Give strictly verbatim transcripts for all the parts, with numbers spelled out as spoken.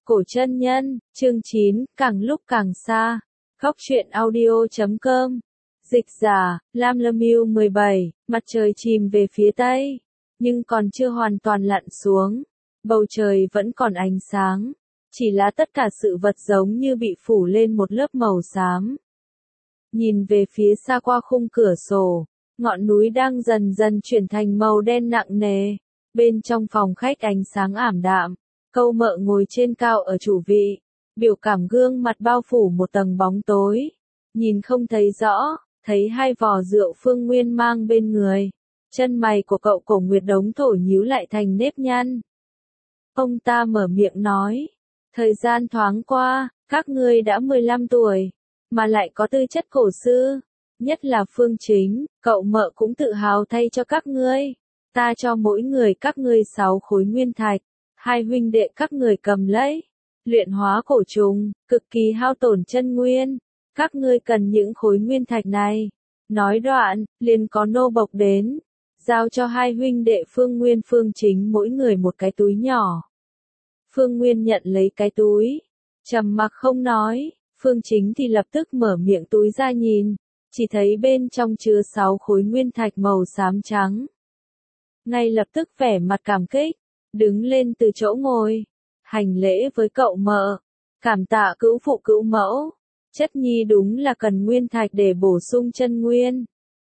Cổ chân nhân, chương chín, càng lúc càng xa. Góc truyện audio chấm com. Dịch giả, Lam Lâm Yêu mười bảy, mặt trời chìm về phía tây, nhưng còn chưa hoàn toàn lặn xuống. Bầu trời vẫn còn ánh sáng, chỉ là tất cả sự vật giống như bị phủ lên một lớp màu xám. Nhìn về phía xa qua khung cửa sổ, ngọn núi đang dần dần chuyển thành màu đen nặng nề. Bên trong phòng khách ánh sáng ảm đạm, Câu Mợ ngồi trên cao ở chủ vị, biểu cảm gương mặt bao phủ một tầng bóng tối, nhìn không thấy rõ, thấy hai vò rượu Phương Nguyên mang bên người. Chân mày của cậu Cổ Nguyệt Đống thổ nhíu lại thành nếp nhăn. Ông ta mở miệng nói, thời gian thoáng qua, các ngươi đã mười lăm tuổi, mà lại có tư chất cổ sư, nhất là Phương Chính, cậu Mợ cũng tự hào thay cho các ngươi. Ta cho mỗi người các ngươi sáu khối nguyên thạch, hai huynh đệ các người cầm lấy, luyện hóa cổ trùng, cực kỳ hao tổn chân nguyên, các ngươi cần những khối nguyên thạch này. Nói đoạn, liền có nô bộc đến, giao cho hai huynh đệ Phương Nguyên Phương Chính mỗi người một cái túi nhỏ. Phương Nguyên nhận lấy cái túi, trầm mặc không nói, Phương Chính thì lập tức mở miệng túi ra nhìn, chỉ thấy bên trong chứa sáu khối nguyên thạch màu xám trắng. Ngay lập tức vẻ mặt cảm kích, đứng lên từ chỗ ngồi, hành lễ với cậu Mợ, cảm tạ cữu phụ cữu mẫu, chất nhi đúng là cần nguyên thạch để bổ sung chân nguyên.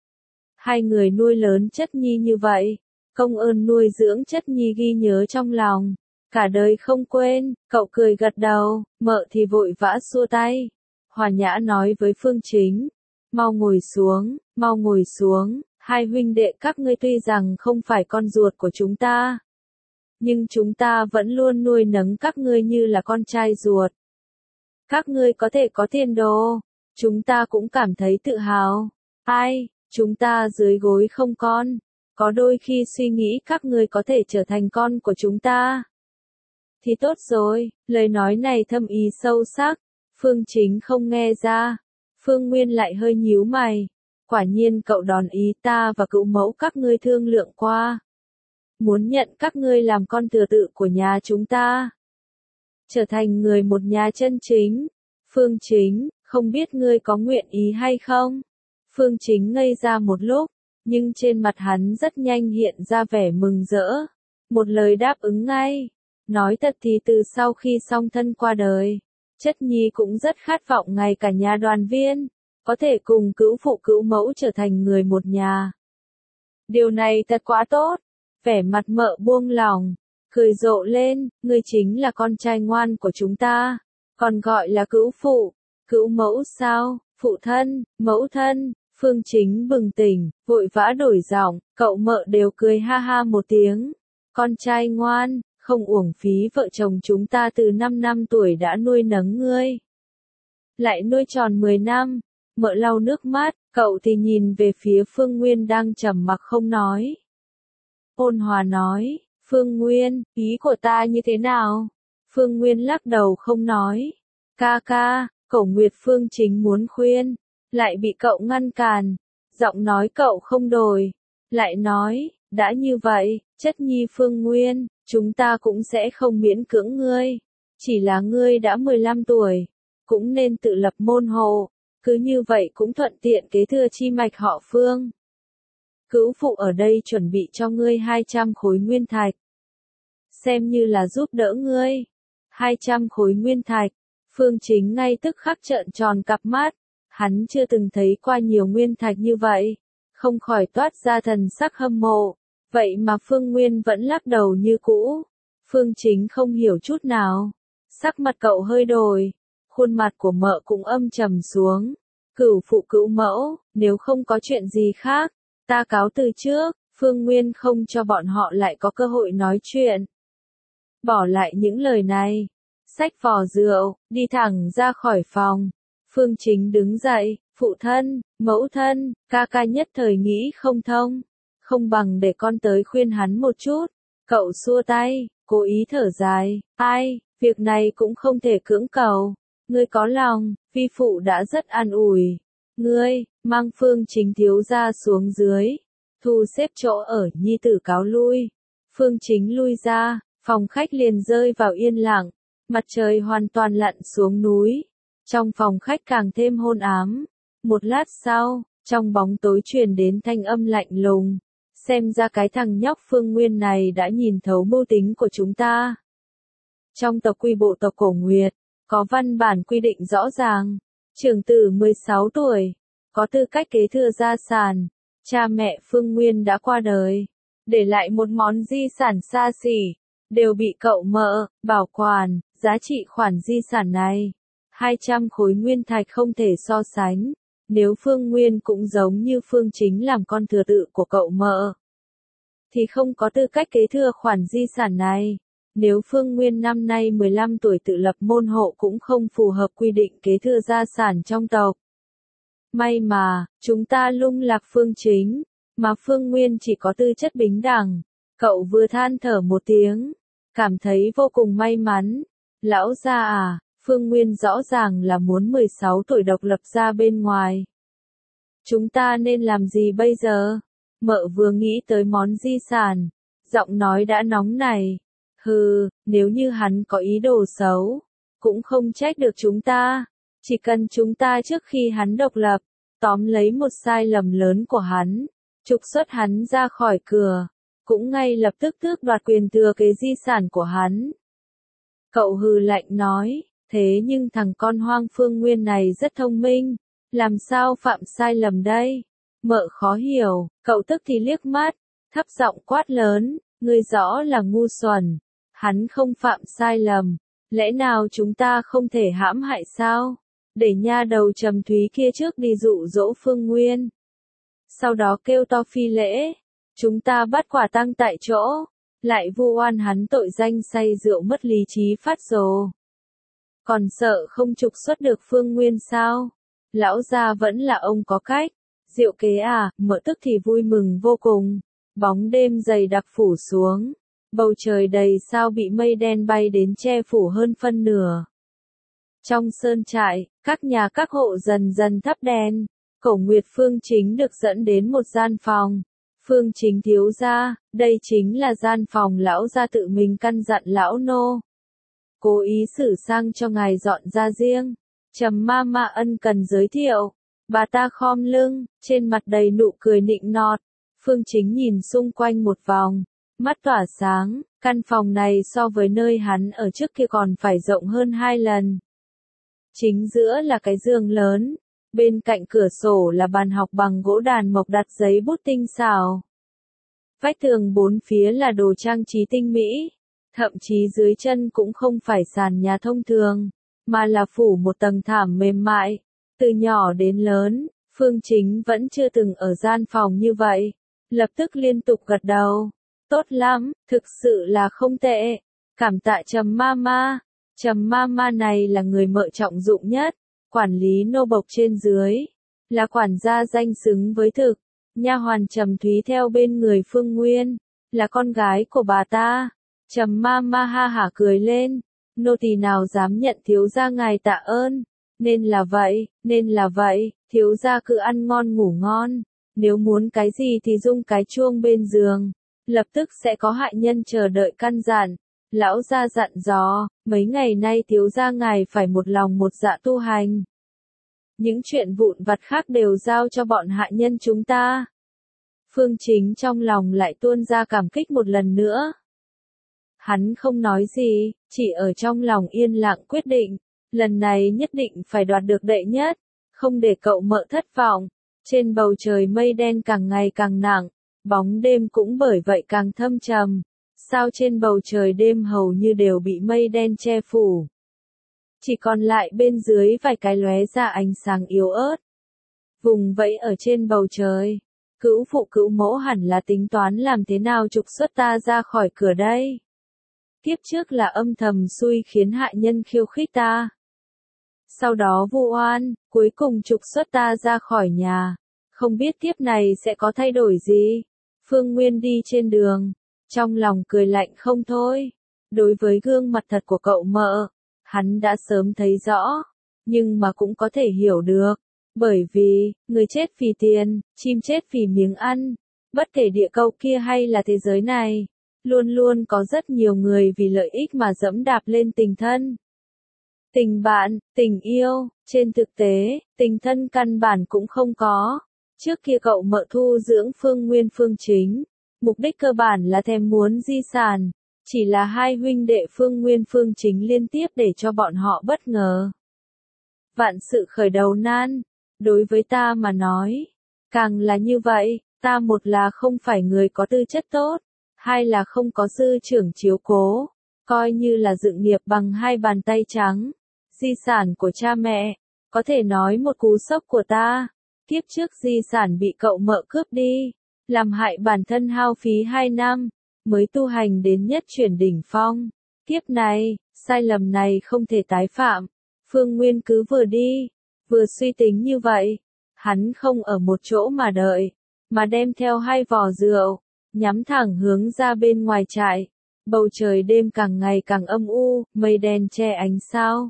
Hai người nuôi lớn chất nhi như vậy, công ơn nuôi dưỡng chất nhi ghi nhớ trong lòng, cả đời không quên. Cậu cười gật đầu, Mợ thì vội vã xua tay, hòa nhã nói với Phương Chính, mau ngồi xuống, mau ngồi xuống. Hai huynh đệ các ngươi tuy rằng không phải con ruột của chúng ta, nhưng chúng ta vẫn luôn nuôi nấng các ngươi như là con trai ruột. Các ngươi có thể có tiền đồ, chúng ta cũng cảm thấy tự hào. Ai, chúng ta dưới gối không con, có đôi khi suy nghĩ các ngươi có thể trở thành con của chúng ta. Thì tốt rồi, lời nói này thâm ý sâu sắc, Phương Chính không nghe ra, Phương Nguyên lại hơi nhíu mày. Quả nhiên cậu đòn ý ta và cữu mẫu các ngươi thương lượng qua. Muốn nhận các ngươi làm con thừa tự của nhà chúng ta. Trở thành người một nhà chân chính. Phương Chính, không biết ngươi có nguyện ý hay không? Phương Chính ngây ra một lúc, nhưng trên mặt hắn rất nhanh hiện ra vẻ mừng rỡ. Một lời đáp ứng ngay. Nói thật thì từ sau khi song thân qua đời, chất nhi cũng rất khát vọng ngày cả nhà đoàn viên, có thể cùng cữu phụ cữu mẫu trở thành người một nhà. Điều này thật quá tốt. Vẻ mặt Mợ buông lỏng, cười rộ lên, ngươi chính là con trai ngoan của chúng ta, còn gọi là cữu phụ, cữu mẫu sao, phụ thân, mẫu thân. Phương Chính bừng tỉnh, vội vã đổi giọng, cậu Mợ đều cười ha ha một tiếng. Con trai ngoan, không uổng phí vợ chồng chúng ta từ năm năm tuổi đã nuôi nấng ngươi. Lại nuôi tròn mười năm. Mợ lau nước mắt, cậu thì nhìn về phía Phương Nguyên đang trầm mặc không nói. Ôn hòa nói, Phương Nguyên, ý của ta như thế nào? Phương Nguyên lắc đầu không nói. Ca ca, Cổ Nguyệt Phương Chính muốn khuyên, lại bị cậu ngăn cản. Giọng nói cậu không đổi, lại nói, đã như vậy, chất nhi Phương Nguyên, chúng ta cũng sẽ không miễn cưỡng ngươi. Chỉ là ngươi đã mười lăm tuổi, cũng nên tự lập môn hộ. Cứ như vậy cũng thuận tiện kế thừa chi mạch họ Phương. Cữu phụ ở đây chuẩn bị cho ngươi hai trăm khối nguyên thạch. Xem như là giúp đỡ ngươi. hai trăm khối nguyên thạch. Phương Chính ngay tức khắc trợn tròn cặp mắt. Hắn chưa từng thấy qua nhiều nguyên thạch như vậy. Không khỏi toát ra thần sắc hâm mộ. Vậy mà Phương Nguyên vẫn lắc đầu như cũ. Phương Chính không hiểu chút nào. Sắc mặt cậu hơi đổi. Khuôn mặt của Mợ cũng âm trầm xuống. Cửu phụ cữu mẫu, nếu không có chuyện gì khác, ta cáo từ trước. Phương Nguyên không cho bọn họ lại có cơ hội nói chuyện. Bỏ lại những lời này, xách vò rượu, đi thẳng ra khỏi phòng. Phương Chính đứng dậy, phụ thân, mẫu thân, ca ca nhất thời nghĩ không thông. Không bằng để con tới khuyên hắn một chút. Cậu xua tay, cố ý thở dài, ai, việc này cũng không thể cưỡng cầu. Ngươi có lòng, vi phụ đã rất an ủi. Ngươi, mang Phương Chính thiếu gia xuống dưới. Thu xếp chỗ ở nhi tử cáo lui. Phương Chính lui ra, phòng khách liền rơi vào yên lặng. Mặt trời hoàn toàn lặn xuống núi. Trong phòng khách càng thêm hôn ám. Một lát sau, trong bóng tối truyền đến thanh âm lạnh lùng. Xem ra cái thằng nhóc Phương Nguyên này đã nhìn thấu mưu tính của chúng ta. Trong tộc quy bộ tộc Cổ Nguyệt, có văn bản quy định rõ ràng. Trưởng tử mười sáu tuổi, có tư cách kế thừa gia sản. Cha mẹ Phương Nguyên đã qua đời, để lại một món di sản xa xỉ, đều bị cậu mợ, bảo quản. Giá trị khoản di sản này, hai trăm khối nguyên thạch không thể so sánh. Nếu Phương Nguyên cũng giống như Phương Chính làm con thừa tự của cậu mợ, thì không có tư cách kế thừa khoản di sản này. Nếu Phương Nguyên năm nay mười lăm tuổi tự lập môn hộ cũng không phù hợp quy định kế thừa gia sản trong tộc. May mà, chúng ta lung lạc Phương Chính, mà Phương Nguyên chỉ có tư chất bính đẳng. Cậu vừa than thở một tiếng, cảm thấy vô cùng may mắn. Lão gia à, Phương Nguyên rõ ràng là muốn mười sáu tuổi độc lập ra bên ngoài. Chúng ta nên làm gì bây giờ? Mợ vừa nghĩ tới món di sản, giọng nói đã nóng này. Hừ, nếu như hắn có ý đồ xấu, cũng không trách được chúng ta. Chỉ cần chúng ta trước khi hắn độc lập, tóm lấy một sai lầm lớn của hắn, trục xuất hắn ra khỏi cửa, cũng ngay lập tức tước đoạt quyền thừa kế di sản của hắn. Cậu hừ lạnh nói, thế nhưng thằng con hoang Phương Nguyên này rất thông minh, làm sao phạm sai lầm đây? Mợ khó hiểu, cậu tức thì liếc mắt, thấp giọng quát lớn, ngươi rõ là ngu xuẩn, hắn không phạm sai lầm, lẽ nào chúng ta không thể hãm hại sao? Để nha đầu Trầm Thúy kia trước đi dụ dỗ Phương Nguyên. Sau đó kêu to phi lễ, chúng ta bắt quả tang tại chỗ, lại vu oan hắn tội danh say rượu mất lý trí phát rồ. Còn sợ không trục xuất được Phương Nguyên sao? Lão gia vẫn là ông có cách. Diệu kế à, mợ tức thì vui mừng vô cùng. Bóng đêm dày đặc phủ xuống. Bầu trời đầy sao bị mây đen bay đến che phủ hơn phân nửa. Trong sơn trại, các nhà các hộ dần dần thắp đèn. Cổ Nguyệt Phương Chính được dẫn đến một gian phòng. Phương Chính thiếu gia, đây chính là gian phòng lão gia tự mình căn dặn lão nô. Cố ý xử sang cho ngài dọn ra riêng. Trầm ma ma ân cần giới thiệu. Bà ta khom lưng, trên mặt đầy nụ cười nịnh nọt. Phương Chính nhìn xung quanh một vòng, mắt tỏa sáng, căn phòng này so với nơi hắn ở trước kia còn phải rộng hơn hai lần. Chính giữa là cái giường lớn, bên cạnh cửa sổ là bàn học bằng gỗ đàn mộc đặt giấy bút tinh xảo. Vách tường bốn phía là đồ trang trí tinh mỹ, thậm chí dưới chân cũng không phải sàn nhà thông thường, mà là phủ một tầng thảm mềm mại. Từ nhỏ đến lớn, Phương Chính vẫn chưa từng ở gian phòng như vậy, lập tức liên tục gật đầu. Tốt lắm, thực sự là không tệ. Cảm tạ Trầm ma ma. Trầm ma ma này là người mợ trọng dụng nhất, quản lý nô bộc trên dưới, là quản gia danh xứng với thực. Nha hoàn Trầm Thúy theo bên người Phương Nguyên, là con gái của bà ta. Trầm ma ma ha hả cười lên, nô tỳ nào dám nhận thiếu gia ngài tạ ơn. Nên là vậy, nên là vậy, thiếu gia cứ ăn ngon ngủ ngon. Nếu muốn cái gì thì rung cái chuông bên giường, lập tức sẽ có hạ nhân chờ đợi căn dặn. Lão gia dặn dò, mấy ngày nay thiếu gia ngài phải một lòng một dạ tu hành. Những chuyện vụn vặt khác đều giao cho bọn hạ nhân chúng ta. Phương Chính trong lòng lại tuôn ra cảm kích một lần nữa. Hắn không nói gì, chỉ ở trong lòng yên lặng quyết định, lần này nhất định phải đoạt được đệ nhất, không để cậu mợ thất vọng. Trên bầu trời mây đen càng ngày càng nặng, bóng đêm cũng bởi vậy càng thâm trầm. Sao trên bầu trời đêm hầu như đều bị mây đen che phủ. Chỉ còn lại bên dưới vài cái lóe ra ánh sáng yếu ớt. Vùng vẫy ở trên bầu trời. Cữu phụ cữu mẫu hẳn là tính toán làm thế nào trục xuất ta ra khỏi cửa đây. Tiếp trước là âm thầm xui khiến hạ nhân khiêu khích ta. Sau đó vu oan, cuối cùng trục xuất ta ra khỏi nhà. Không biết tiếp này sẽ có thay đổi gì. Phương Nguyên đi trên đường, trong lòng cười lạnh không thôi. Đối với gương mặt thật của cậu mợ, hắn đã sớm thấy rõ, nhưng mà cũng có thể hiểu được. Bởi vì, người chết vì tiền, chim chết vì miếng ăn. Bất kể địa cầu kia hay là thế giới này, luôn luôn có rất nhiều người vì lợi ích mà dẫm đạp lên tình thân. Tình bạn, tình yêu, trên thực tế, tình thân căn bản cũng không có. Trước kia cậu mợ thu dưỡng Phương Nguyên Phương Chính, mục đích cơ bản là thèm muốn di sản, chỉ là hai huynh đệ Phương Nguyên Phương Chính liên tiếp để cho bọn họ bất ngờ. Vạn sự khởi đầu nan, đối với ta mà nói, càng là như vậy, ta một là không phải người có tư chất tốt, hai là không có sư trưởng chiếu cố, coi như là dựng nghiệp bằng hai bàn tay trắng. Di sản của cha mẹ, có thể nói một cú sốc của ta. Kiếp trước di sản bị cậu mợ cướp đi, làm hại bản thân hao phí hai năm, mới tu hành đến nhất chuyển đỉnh phong. Kiếp này, sai lầm này không thể tái phạm. Phương Nguyên cứ vừa đi, vừa suy tính như vậy. Hắn không ở một chỗ mà đợi, mà đem theo hai vò rượu, nhắm thẳng hướng ra bên ngoài trại. Bầu trời đêm càng ngày càng âm u, mây đen che ánh sao.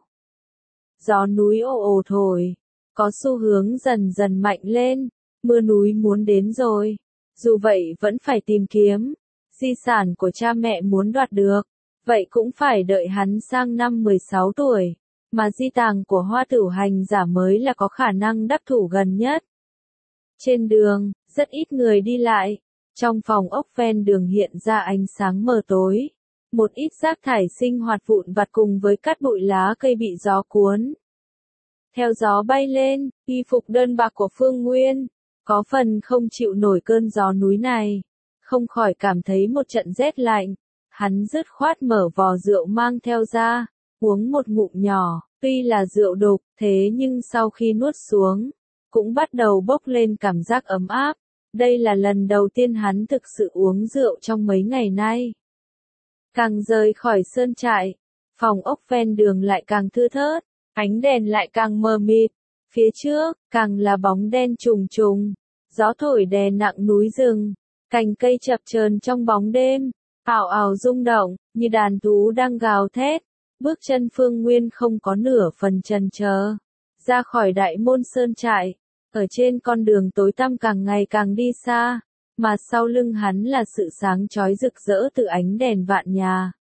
Gió núi ồ ồ thổi, có xu hướng dần dần mạnh lên, mưa núi muốn đến rồi. Dù vậy vẫn phải tìm kiếm, di sản của cha mẹ muốn đoạt được, vậy cũng phải đợi hắn sang năm mười sáu tuổi, mà di tàng của Hoa Tửu hành giả mới là có khả năng đắc thủ gần nhất. Trên đường, rất ít người đi lại, trong phòng ốc ven đường hiện ra ánh sáng mờ tối. Một ít rác thải sinh hoạt vụn vặt cùng với cát bụi lá cây bị gió cuốn. Theo gió bay lên, y phục đơn bạc của Phương Nguyên, có phần không chịu nổi cơn gió núi này, không khỏi cảm thấy một trận rét lạnh. Hắn dứt khoát mở vò rượu mang theo ra, uống một ngụm nhỏ, tuy là rượu đục, thế nhưng sau khi nuốt xuống, cũng bắt đầu bốc lên cảm giác ấm áp. Đây là lần đầu tiên hắn thực sự uống rượu trong mấy ngày nay. Càng rời khỏi sơn trại, phòng ốc ven đường lại càng thưa thớt, ánh đèn lại càng mờ mịt, phía trước, càng là bóng đen trùng trùng, gió thổi đè nặng núi rừng, cành cây chập chờn trong bóng đêm, ảo ảo rung động, như đàn thú đang gào thét, bước chân Phương Nguyên không có nửa phần chần chờ, ra khỏi đại môn sơn trại, ở trên con đường tối tăm càng ngày càng đi xa. Mà sau lưng hắn là sự sáng chói rực rỡ từ ánh đèn vạn nhà.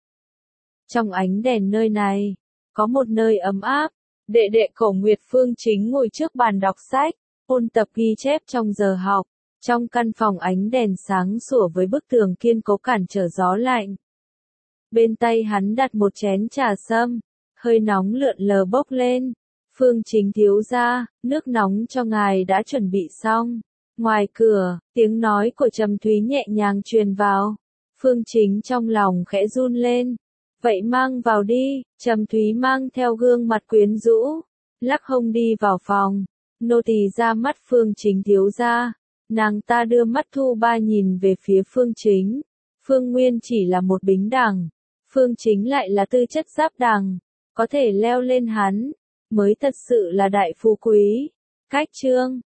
Trong ánh đèn nơi này, có một nơi ấm áp, đệ đệ Cổ Nguyệt Phương Chính ngồi trước bàn đọc sách, ôn tập ghi chép trong giờ học. Trong căn phòng ánh đèn sáng sủa với bức tường kiên cố cản trở gió lạnh. Bên tay hắn đặt một chén trà sâm, hơi nóng lượn lờ bốc lên. Phương Chính thiếu gia, nước nóng cho ngài đã chuẩn bị xong. Ngoài cửa, tiếng nói của Trầm Thúy nhẹ nhàng truyền vào. Phương Chính trong lòng khẽ run lên. Vậy mang vào đi, Trầm Thúy mang theo gương mặt quyến rũ, lắc hông đi vào phòng. Nô tỳ ra mắt Phương Chính thiếu gia. Nàng ta đưa mắt thu ba nhìn về phía Phương Chính. Phương Nguyên chỉ là một bính đằng, Phương Chính lại là tư chất giáp đằng, có thể leo lên hắn, mới thật sự là đại phú quý. Cách chương